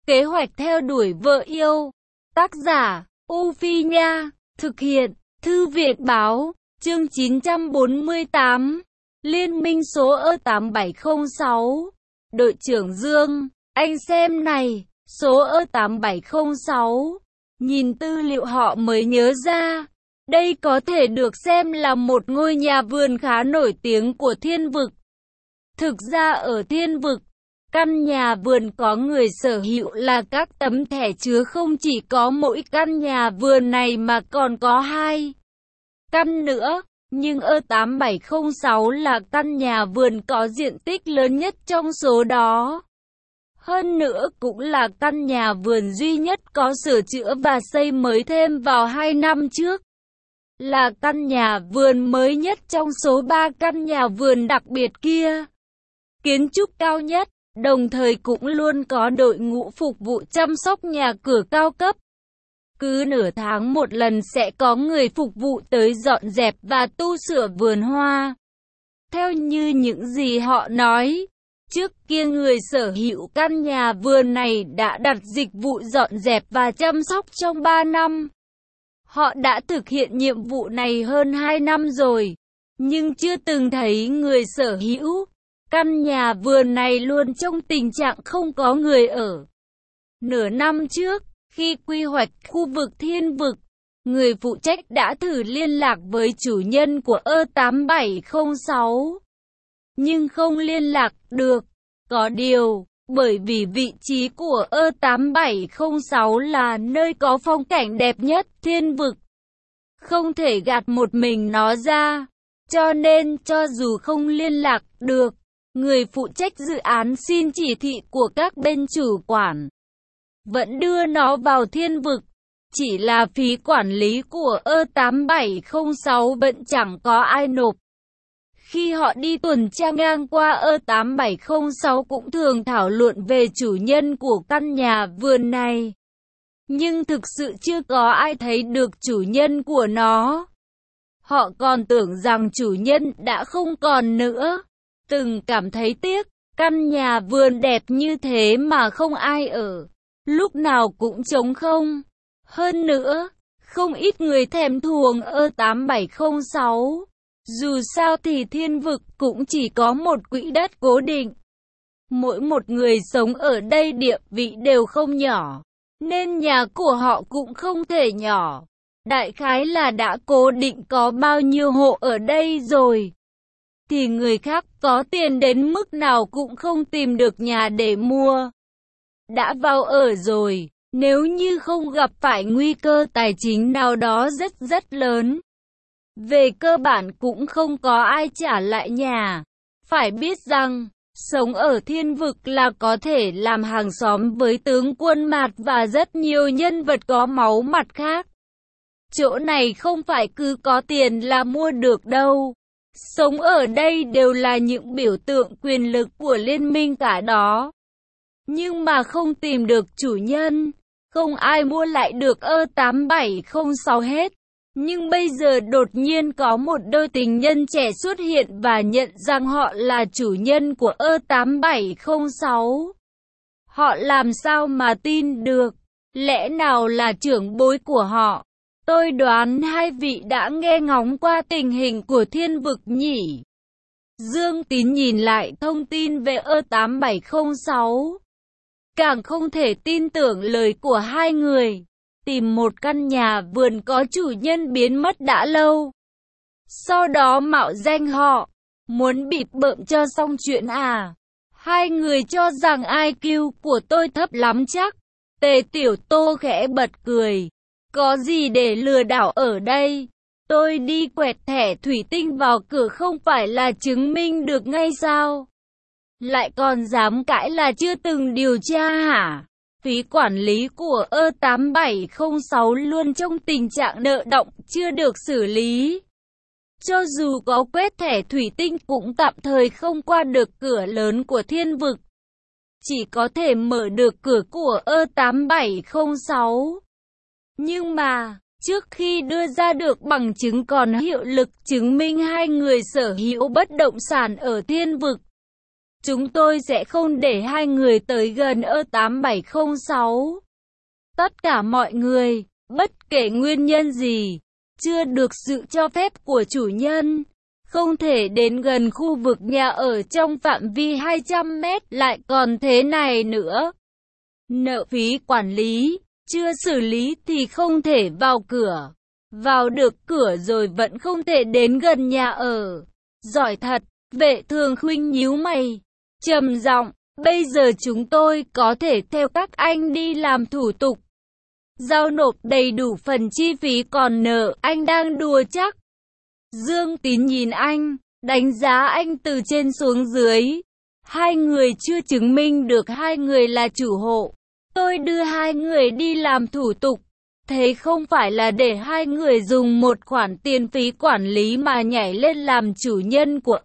Kế hoạch theo đuổi vợ yêu. Tác giả, U Phi Nha. Thực hiện, Thư viện Báo. Chương 948. Liên minh số E8706. Đội trưởng Dương, anh xem này, số E8706. Nhìn tư liệu họ mới nhớ ra. Đây có thể được xem là một ngôi nhà vườn khá nổi tiếng của Thiên Vực. Thực ra ở Thiên Vực, căn nhà vườn có người sở hữu là các tấm thẻ chứ không chỉ có mỗi căn nhà vườn này mà còn có 2 căn nữa. Nhưng E8706 là căn nhà vườn có diện tích lớn nhất trong số đó. Hơn nữa cũng là căn nhà vườn duy nhất có sửa chữa và xây mới thêm vào 2 năm trước. Là căn nhà vườn mới nhất trong số 3 căn nhà vườn đặc biệt kia. Kiến trúc cao nhất, đồng thời cũng luôn có đội ngũ phục vụ chăm sóc nhà cửa cao cấp. Cứ nửa tháng một lần sẽ có người phục vụ tới dọn dẹp và tu sửa vườn hoa. Theo như những gì họ nói, trước kia người sở hữu căn nhà vườn này đã đặt dịch vụ dọn dẹp và chăm sóc trong 3 năm. Họ đã thực hiện nhiệm vụ này hơn 2 năm rồi, nhưng chưa từng thấy người sở hữu. Căn nhà vườn này luôn trong tình trạng không có người ở. Nửa năm trước, khi quy hoạch khu vực Thiên Vực, người phụ trách đã thử liên lạc với chủ nhân của E8706. Nhưng không liên lạc được. Có điều, bởi vì vị trí của E8706 là nơi có phong cảnh đẹp nhất Thiên Vực, không thể gạt một mình nó ra. Cho nên cho dù không liên lạc được, người phụ trách dự án xin chỉ thị của các bên chủ quản, vẫn đưa nó vào Thiên Vực. Chỉ là phí quản lý của E8706 vẫn chẳng có ai nộp. Khi họ đi tuần tra ngang qua E8706 cũng thường thảo luận về chủ nhân của căn nhà vườn này. Nhưng thực sự chưa có ai thấy được chủ nhân của nó. Họ còn tưởng rằng chủ nhân đã không còn nữa. Từng cảm thấy tiếc, căn nhà vườn đẹp như thế mà không ai ở. Lúc nào cũng trống không. Hơn nữa, không ít người thèm thuồng E8706. Dù sao thì Thiên Vực cũng chỉ có một quỹ đất cố định. Mỗi một người sống ở đây địa vị đều không nhỏ, nên nhà của họ cũng không thể nhỏ. Đại khái là đã cố định có bao nhiêu hộ ở đây rồi, thì người khác có tiền đến mức nào cũng không tìm được nhà để mua. Đã vào ở rồi, nếu như không gặp phải nguy cơ tài chính nào đó rất lớn, về cơ bản cũng không có ai trả lại nhà. Phải biết rằng, sống ở Thiên Vực là có thể làm hàng xóm với tướng quân Mạt và rất nhiều nhân vật có máu mặt khác. Chỗ này không phải cứ có tiền là mua được đâu. Sống ở đây đều là những biểu tượng quyền lực của liên minh cả đó. Nhưng mà không tìm được chủ nhân, không ai mua lại được E8706 hết. Nhưng bây giờ đột nhiên có một đôi tình nhân trẻ xuất hiện và nhận rằng họ là chủ nhân của E8706. Họ làm sao mà tin được? Lẽ nào là trưởng bối của họ? Tôi đoán hai vị đã nghe ngóng qua tình hình của Thiên Vực nhỉ? Dương Tín nhìn lại thông tin về E8706. Càng không thể tin tưởng lời của hai người. Tìm một căn nhà vườn có chủ nhân biến mất đã lâu. Sau đó mạo danh họ. Muốn bịp bợm cho xong chuyện à? Hai người cho rằng IQ của tôi thấp lắm chắc. Tề Tiểu Tô khẽ bật cười. Có gì để lừa đảo ở đây? Tôi đi quẹt thẻ thủy tinh vào cửa không phải là chứng minh được ngay sao? Lại còn dám cãi là chưa từng điều tra hả? Phí quản lý của E8706 luôn trong tình trạng nợ đọng chưa được xử lý. Cho dù có quét thẻ thủy tinh cũng tạm thời không qua được cửa lớn của Thiên Vực. Chỉ có thể mở được cửa của E8706. Nhưng mà, trước khi đưa ra được bằng chứng còn hiệu lực chứng minh hai người sở hữu bất động sản ở Thiên Vực, chúng tôi sẽ không để hai người tới gần E8706. Tất cả mọi người, bất kể nguyên nhân gì, chưa được sự cho phép của chủ nhân, không thể đến gần khu vực nhà ở trong phạm vi 200 mét, lại còn thế này nữa. Nợ phí quản lý, chưa xử lý thì không thể vào cửa. Vào được cửa rồi vẫn không thể đến gần nhà ở. Giỏi thật, Vệ Thường Khuynh nhíu mày, trầm giọng, bây giờ chúng tôi có thể theo các anh đi làm thủ tục, giao nộp đầy đủ phần chi phí còn nợ. Anh đang đùa chắc? Dương Tín nhìn anh, đánh giá anh từ trên xuống dưới. Hai người chưa chứng minh được hai người là chủ hộ. Tôi đưa hai người đi làm thủ tục, thế không phải là để hai người dùng một khoản tiền phí quản lý mà nhảy lên làm chủ nhân của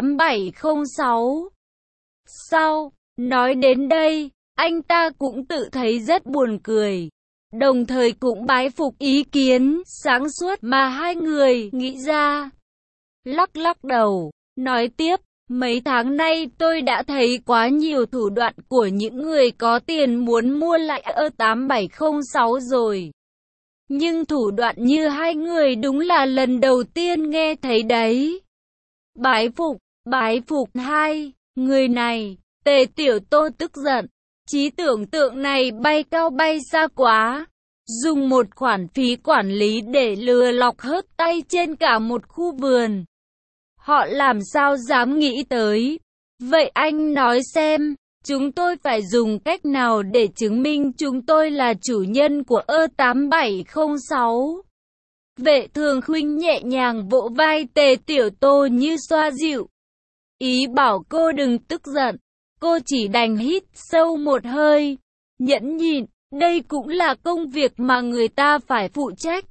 E8706. Sao? Nói đến đây, anh ta cũng tự thấy rất buồn cười, đồng thời cũng bái phục ý kiến sáng suốt mà hai người nghĩ ra. Lắc lắc đầu, nói tiếp, mấy tháng nay tôi đã thấy quá nhiều thủ đoạn của những người có tiền muốn mua lại E8706 rồi. Nhưng thủ đoạn như hai người đúng là lần đầu tiên nghe thấy đấy. Bái phục hai, người này, Tề Tiểu Tô tức giận, trí tưởng tượng này bay cao bay xa quá. Dùng một khoản phí quản lý để lừa lọc hớt tay trên cả một khu vườn. Họ làm sao dám nghĩ tới. Vậy anh nói xem, chúng tôi phải dùng cách nào để chứng minh chúng tôi là chủ nhân của E8706? Vệ Thường Khuynh nhẹ nhàng vỗ vai Tề Tiểu Tô như xoa dịu. Ý bảo cô đừng tức giận. Cô chỉ đành hít sâu một hơi, nhẫn nhịn. Đây cũng là công việc mà người ta phải phụ trách.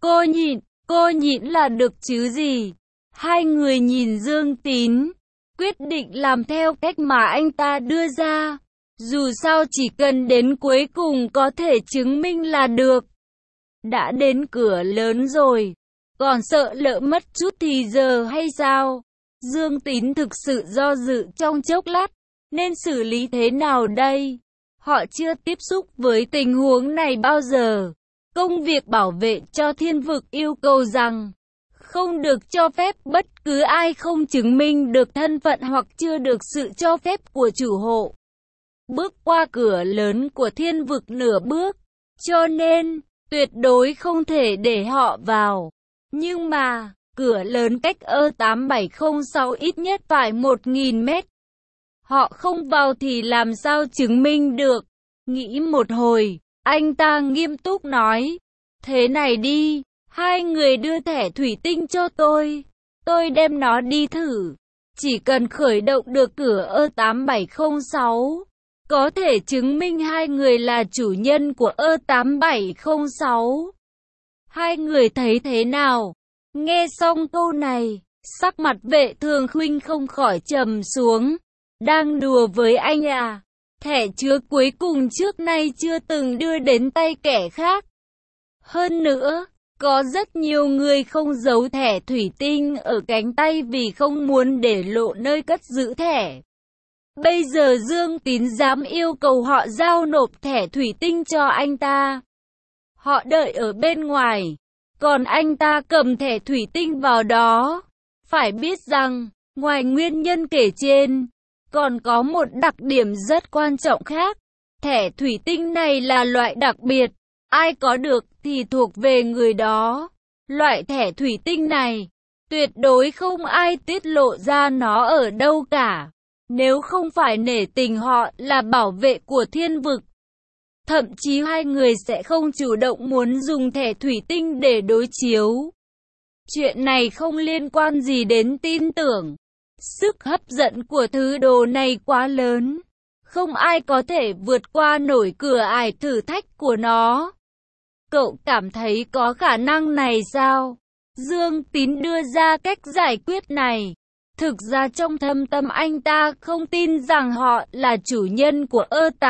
Cô nhịn là được chứ gì. Hai người nhìn Dương Tín, quyết định làm theo cách mà anh ta đưa ra. Dù sao chỉ cần đến cuối cùng có thể chứng minh là được. Đã đến cửa lớn rồi, còn sợ lỡ mất chút thì giờ hay sao? Dương Tín thực sự do dự trong chốc lát, nên xử lý thế nào đây? Họ chưa tiếp xúc với tình huống này bao giờ. Công việc bảo vệ cho thiên vực yêu cầu rằng không được cho phép bất cứ ai không chứng minh được thân phận hoặc chưa được sự cho phép của chủ hộ bước qua cửa lớn của thiên vực nửa bước. Cho nên, tuyệt đối không thể để họ vào. Nhưng mà, cửa lớn cách E8706 ít nhất phải 1.000 mét. Họ không vào thì làm sao chứng minh được? Nghĩ một hồi, anh ta nghiêm túc nói, thế này đi, hai người đưa thẻ thủy tinh cho tôi đem nó đi thử. Chỉ cần khởi động được cửa E8706, có thể chứng minh hai người là chủ nhân của E8706. Hai người thấy thế nào? Nghe xong câu này, sắc mặt Vệ Thường Khuynh không khỏi trầm xuống. Đang đùa với anh à? Thẻ chứa cuối cùng trước nay chưa từng đưa đến tay kẻ khác. Hơn nữa, có rất nhiều người không giấu thẻ thủy tinh ở cánh tay vì không muốn để lộ nơi cất giữ thẻ. Bây giờ Dương Tín dám yêu cầu họ giao nộp thẻ thủy tinh cho anh ta. Họ đợi ở bên ngoài, còn anh ta cầm thẻ thủy tinh vào đó. Phải biết rằng, ngoài nguyên nhân kể trên, còn có một đặc điểm rất quan trọng khác. Thẻ thủy tinh này là loại đặc biệt, ai có được thì thuộc về người đó. Loại thẻ thủy tinh này, tuyệt đối không ai tiết lộ ra nó ở đâu cả. Nếu không phải nể tình họ là bảo vệ của thiên vực, thậm chí hai người sẽ không chủ động muốn dùng thẻ thủy tinh để đối chiếu. Chuyện này không liên quan gì đến tin tưởng. Sức hấp dẫn của thứ đồ này quá lớn. Không ai có thể vượt qua nổi cửa ải thử thách của nó. Cậu cảm thấy có khả năng này sao? Dương Tín đưa ra cách giải quyết này. Thực ra trong thâm tâm anh ta không tin rằng họ là chủ nhân của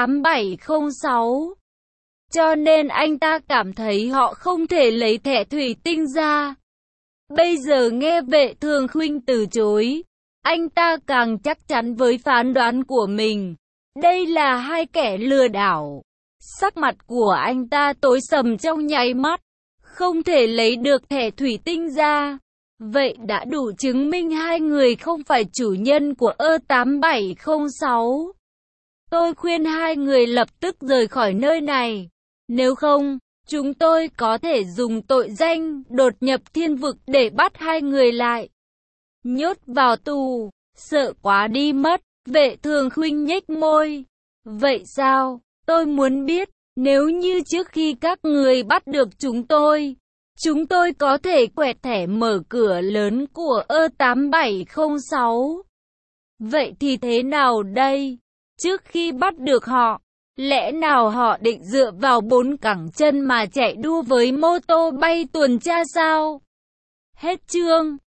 E8706. Cho nên anh ta cảm thấy họ không thể lấy thẻ thủy tinh ra. Bây giờ nghe Vệ Thường Khuynh từ chối, Anh ta càng chắc chắn với phán đoán của mình. Đây là hai kẻ lừa đảo. Sắc mặt của anh ta tối sầm trong nháy mắt. Không thể lấy được thẻ thủy tinh ra. Vậy đã đủ chứng minh hai người không phải chủ nhân của E8706. Tôi khuyên hai người lập tức rời khỏi nơi này. Nếu không, chúng tôi có thể dùng tội danh đột nhập thiên vực để bắt hai người lại. Nhốt vào tù, sợ quá đi mất. Vệ Thường Khuynh nhếch môi. Vậy sao? Tôi muốn biết, nếu như trước khi các người bắt được chúng tôi có thể quẹt thẻ mở cửa lớn của E8706. Vậy thì thế nào đây? Trước khi bắt được họ, lẽ nào họ định dựa vào 4 cẳng chân mà chạy đua với mô tô bay tuần tra sao? Hết chương.